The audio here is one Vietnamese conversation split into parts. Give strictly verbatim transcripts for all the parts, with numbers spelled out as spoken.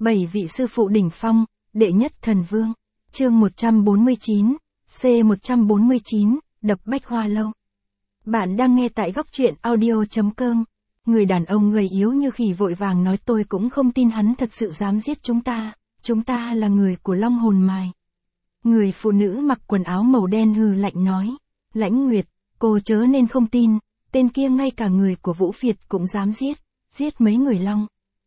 Bảy vị sư phụ đỉnh phong, đệ nhất thần vương. Chương một trăm bốn mươi chín, C một trăm bốn mươi chín, đập Bách Hoa Lâu. Bạn đang nghe tại góc truyện audio chấm com. Người đàn ông gầy yếu như khỉ vội vàng nói tôi cũng không tin hắn thật sự dám giết chúng ta, chúng ta là người của Long Hồn Mài. Người phụ nữ mặc quần áo màu đen hừ lạnh nói, Lãnh Nguyệt, cô chớ nên không tin, tên kia ngay cả người của Vũ Việt cũng dám giết, giết mấy người Long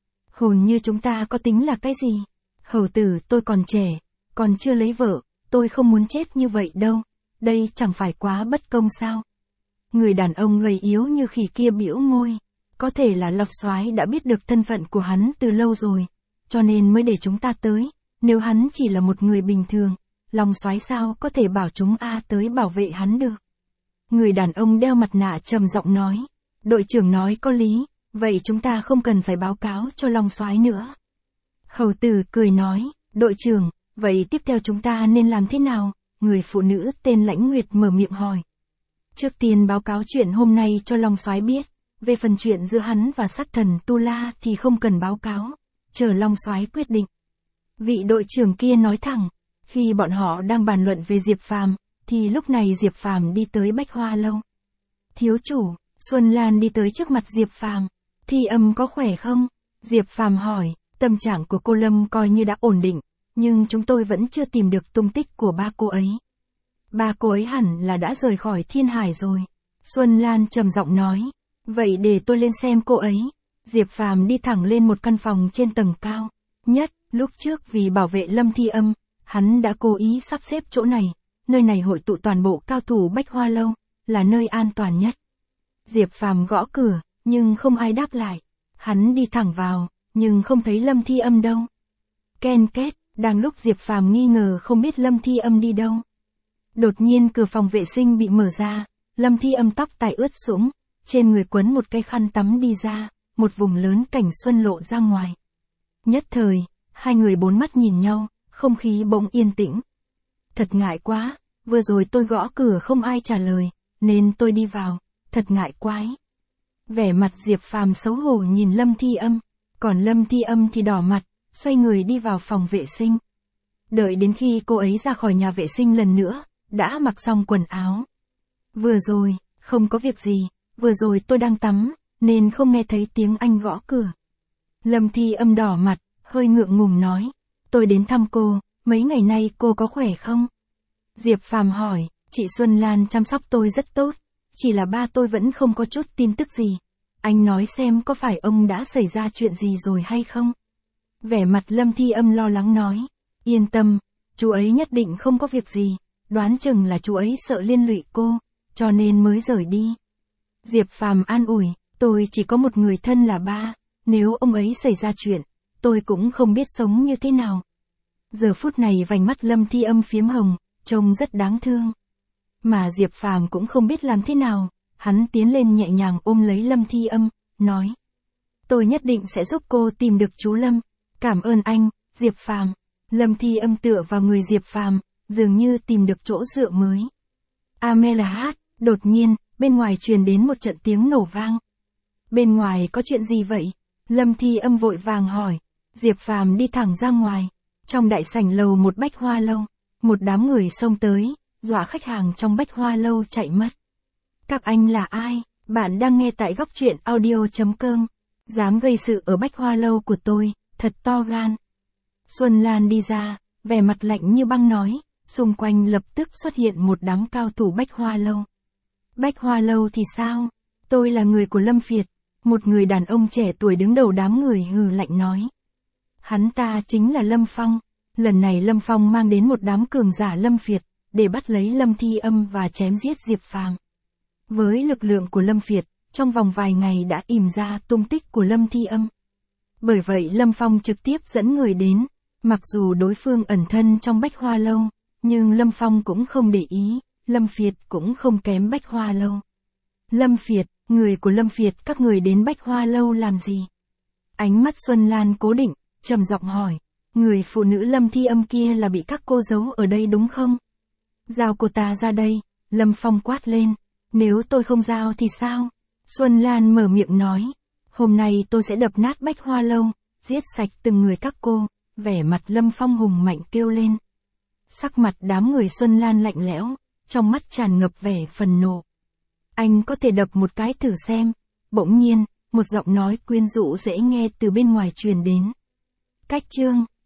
Hồn như chúng ta có tính là cái gì? Hầu tử tôi còn trẻ, còn chưa lấy vợ, tôi không muốn chết như vậy đâu, đây chẳng phải quá bất công sao? Người đàn ông gầy yếu như khỉ kia bĩu môi, có thể là Lộc Soái đã biết được thân phận của hắn từ lâu rồi, cho nên mới để chúng ta tới, nếu hắn chỉ là một người bình thường, Long Soái sao có thể bảo chúng a tới bảo vệ hắn được? Người đàn ông đeo mặt nạ trầm giọng nói, đội trưởng nói có lý, vậy chúng ta không cần phải báo cáo cho Long Soái nữa. Hầu tử cười nói, đội trưởng, vậy tiếp theo chúng ta nên làm thế nào? Người phụ nữ tên Lãnh Nguyệt mở miệng hỏi. Trước tiên báo cáo chuyện hôm nay cho Long Soái biết, về phần chuyện giữa hắn và sát thần Tu La thì không cần báo cáo, chờ Long Soái quyết định. Vị đội trưởng kia nói thẳng, khi bọn họ đang bàn luận về Diệp Phàm, thì lúc này Diệp Phàm đi tới Bách Hoa Lâu. Thiếu chủ, Xuân Lan đi tới trước mặt Diệp Phàm, Thi Âm có khỏe không? Diệp Phàm hỏi, tâm trạng của cô Lâm coi như đã ổn định, nhưng chúng tôi vẫn chưa tìm được tung tích của ba cô ấy. Ba cô ấy hẳn là đã rời khỏi Thiên Hải rồi. Xuân Lan trầm giọng nói, vậy để tôi lên xem cô ấy. Diệp Phàm đi thẳng lên một căn phòng trên tầng cao nhất, lúc trước vì bảo vệ Lâm Thi Âm, hắn đã cố ý sắp xếp chỗ này, nơi này hội tụ toàn bộ cao thủ Bách Hoa Lâu, là nơi an toàn nhất. Diệp Phàm gõ cửa, nhưng không ai đáp lại. Hắn đi thẳng vào, nhưng không thấy Lâm Thi Âm đâu. Ken két, đang lúc Diệp Phàm nghi ngờ không biết Lâm Thi Âm đi đâu. Đột nhiên cửa phòng vệ sinh bị mở ra, Lâm Thi Âm tóc tai ướt sũng, trên người quấn một cái khăn tắm đi ra, một vùng lớn cảnh xuân lộ ra ngoài. Nhất thời, hai người bốn mắt nhìn nhau, không khí bỗng yên tĩnh. Thật ngại quá, vừa rồi tôi gõ cửa không ai trả lời, nên tôi đi vào, thật ngại quái. Vẻ mặt Diệp Phàm xấu hổ nhìn Lâm Thi Âm, còn Lâm Thi Âm thì đỏ mặt, xoay người đi vào phòng vệ sinh. Đợi đến khi cô ấy ra khỏi nhà vệ sinh lần nữa, đã mặc xong quần áo. Vừa rồi, không có việc gì, vừa rồi tôi đang tắm, nên không nghe thấy tiếng anh gõ cửa. Lâm Thi Âm đỏ mặt, hơi ngượng ngùng nói, tôi đến thăm cô, mấy ngày nay cô có khỏe không? Diệp Phàm hỏi, chị Xuân Lan chăm sóc tôi rất tốt, chỉ là ba tôi vẫn không có chút tin tức gì. Anh nói xem có phải ông đã xảy ra chuyện gì rồi hay không? Vẻ mặt Lâm Thi Âm lo lắng nói, yên tâm, chú ấy nhất định không có việc gì, đoán chừng là chú ấy sợ liên lụy cô, cho nên mới rời đi. Diệp Phàm an ủi, tôi chỉ có một người thân là ba, nếu ông ấy xảy ra chuyện, tôi cũng không biết sống như thế nào. Giờ phút này vành mắt Lâm Thi Âm phiếm hồng, trông rất đáng thương. Mà Diệp Phàm cũng không biết làm thế nào, hắn tiến lên nhẹ nhàng ôm lấy Lâm Thi Âm, nói, tôi nhất định sẽ giúp cô tìm được chú Lâm. Cảm ơn anh, Diệp Phàm. Lâm Thi Âm tựa vào người Diệp Phàm, dường như tìm được chỗ dựa mới. Amelia, đột nhiên, bên ngoài truyền đến một trận tiếng nổ vang. Bên ngoài có chuyện gì vậy? Lâm Thi Âm vội vàng hỏi. Diệp Phàm đi thẳng ra ngoài. Trong đại sảnh lầu một Bách Hoa Lâu, một đám người xông tới, dọa khách hàng trong Bách Hoa Lâu chạy mất. Các anh là ai? Bạn đang nghe tại góc truyện audio chấm com. Dám gây sự ở Bách Hoa Lâu của tôi, thật to gan. Xuân Lan đi ra, vẻ mặt lạnh như băng nói, xung quanh lập tức xuất hiện một đám cao thủ Bách Hoa Lâu. Bách Hoa Lâu thì sao? Tôi là người của Lâm Việt. Một người đàn ông trẻ tuổi đứng đầu đám người hừ lạnh nói. Hắn ta chính là Lâm Phong. Lần này Lâm Phong mang đến một đám cường giả Lâm Việt, để bắt lấy Lâm Thi Âm và chém giết Diệp Phàm. Với lực lượng của Lâm Việt, trong vòng vài ngày đã ìm ra tung tích của Lâm Thi Âm. Bởi vậy Lâm Phong trực tiếp dẫn người đến, mặc dù đối phương ẩn thân trong Bách Hoa Lâu, nhưng Lâm Phong cũng không để ý, Lâm Việt cũng không kém Bách Hoa Lâu. Lâm Việt, người của Lâm Việt các người đến Bách Hoa Lâu làm gì? Ánh mắt Xuân Lan cố định, trầm giọng hỏi, người phụ nữ Lâm Thi Âm kia là bị các cô giấu ở đây đúng không? Giao cô ta ra đây, Lâm Phong quát lên, nếu tôi không giao thì sao? Xuân Lan mở miệng nói, hôm nay tôi sẽ đập nát Bách Hoa Lâu, Giết sạch từng người các cô, vẻ mặt Lâm Phong hùng mạnh kêu lên. Sắc mặt đám người Xuân Lan lạnh lẽo, trong mắt tràn ngập vẻ phần nộ. Anh có thể đập một cái thử xem. Bỗng nhiên, một giọng nói quyến rũ dễ nghe từ bên ngoài truyền đến. Cách chương,